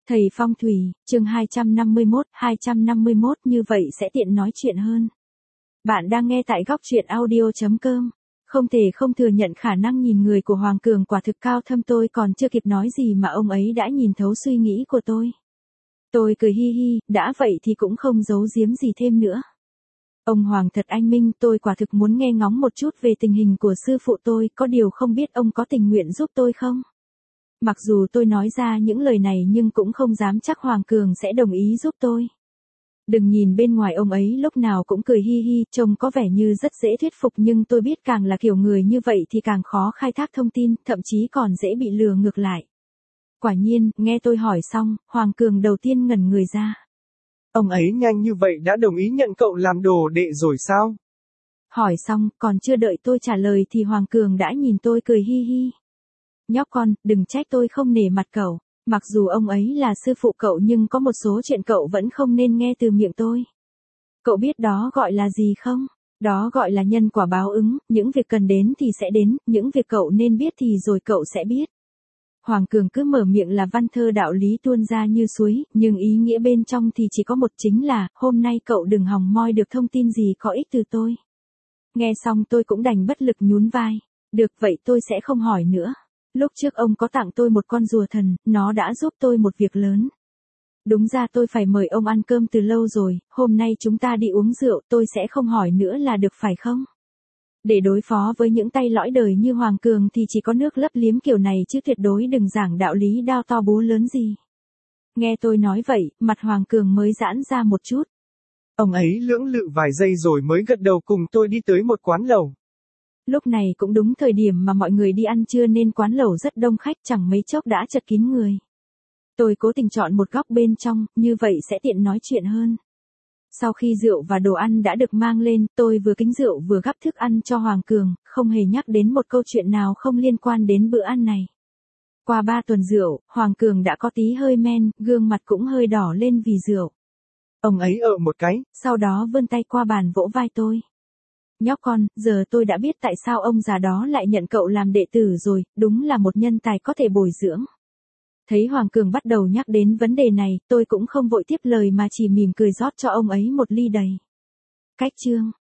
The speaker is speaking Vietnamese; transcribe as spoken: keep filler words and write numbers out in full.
Thầy phong thủy, chương hai trăm năm mươi mốt, hai trăm năm mươi mốt như vậy sẽ tiện nói chuyện hơn. Bạn đang nghe tại góc truyện audio chấm com. Không thể không thừa nhận khả năng nhìn người của Hoàng Cường quả thực cao thâm, tôi còn chưa kịp nói gì mà ông ấy đã nhìn thấu suy nghĩ của tôi. Tôi cười hi hi, đã vậy thì cũng không giấu giếm gì thêm nữa. Ông Hoàng thật anh minh, tôi quả thực muốn nghe ngóng một chút về tình hình của sư phụ tôi, có điều không biết ông có tình nguyện giúp tôi không? Mặc dù tôi nói ra những lời này nhưng cũng không dám chắc Hoàng Cường sẽ đồng ý giúp tôi. Đừng nhìn bên ngoài ông ấy lúc nào cũng cười hi hi, trông có vẻ như rất dễ thuyết phục, nhưng tôi biết càng là kiểu người như vậy thì càng khó khai thác thông tin, thậm chí còn dễ bị lừa ngược lại. Quả nhiên, nghe tôi hỏi xong, Hoàng Cường đầu tiên ngẩn người ra. Ông ấy nhanh như vậy đã đồng ý nhận cậu làm đồ đệ rồi sao? Hỏi xong, còn chưa đợi tôi trả lời thì Hoàng Cường đã nhìn tôi cười hi hi. Nhóc con, đừng trách tôi không nể mặt cậu. Mặc dù ông ấy là sư phụ cậu nhưng có một số chuyện cậu vẫn không nên nghe từ miệng tôi. Cậu biết đó gọi là gì không? Đó gọi là nhân quả báo ứng, những việc cần đến thì sẽ đến, những việc cậu nên biết thì rồi cậu sẽ biết. Hoàng Cường cứ mở miệng là văn thơ đạo lý tuôn ra như suối, nhưng ý nghĩa bên trong thì chỉ có một, chính là, hôm nay cậu đừng hòng moi được thông tin gì có ích từ tôi. Nghe xong tôi cũng đành bất lực nhún vai. Được vậy tôi sẽ không hỏi nữa. Lúc trước ông có tặng tôi một con rùa thần, nó đã giúp tôi một việc lớn. Đúng ra tôi phải mời ông ăn cơm từ lâu rồi, hôm nay chúng ta đi uống rượu, tôi sẽ không hỏi nữa là được phải không? Để đối phó với những tay lõi đời như Hoàng Cường thì chỉ có nước lấp liếm kiểu này chứ tuyệt đối đừng giảng đạo lý đao to búa lớn gì. Nghe tôi nói vậy, mặt Hoàng Cường mới giãn ra một chút. Ông ấy lưỡng lự vài giây rồi mới gật đầu cùng tôi đi tới một quán lẩu. Lúc này cũng đúng thời điểm mà mọi người đi ăn trưa nên quán lẩu rất đông khách, chẳng mấy chốc đã chật kín người. Tôi cố tình chọn một góc bên trong, như vậy sẽ tiện nói chuyện hơn. Sau khi rượu và đồ ăn đã được mang lên, tôi vừa kính rượu vừa gắp thức ăn cho Hoàng Cường, không hề nhắc đến một câu chuyện nào không liên quan đến bữa ăn này. Qua ba tuần rượu, Hoàng Cường đã có tí hơi men, gương mặt cũng hơi đỏ lên vì rượu. Ông ấy ở một cái, sau đó vươn tay qua bàn vỗ vai tôi. Nhóc con, giờ tôi đã biết tại sao ông già đó lại nhận cậu làm đệ tử rồi, đúng là một nhân tài có thể bồi dưỡng. Thấy Hoàng Cường bắt đầu nhắc đến vấn đề này, tôi cũng không vội tiếp lời mà chỉ mỉm cười rót cho ông ấy một ly đầy. Cách chương,